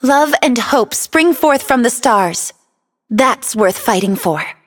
Love and hope spring forth from the stars. That's worth fighting for.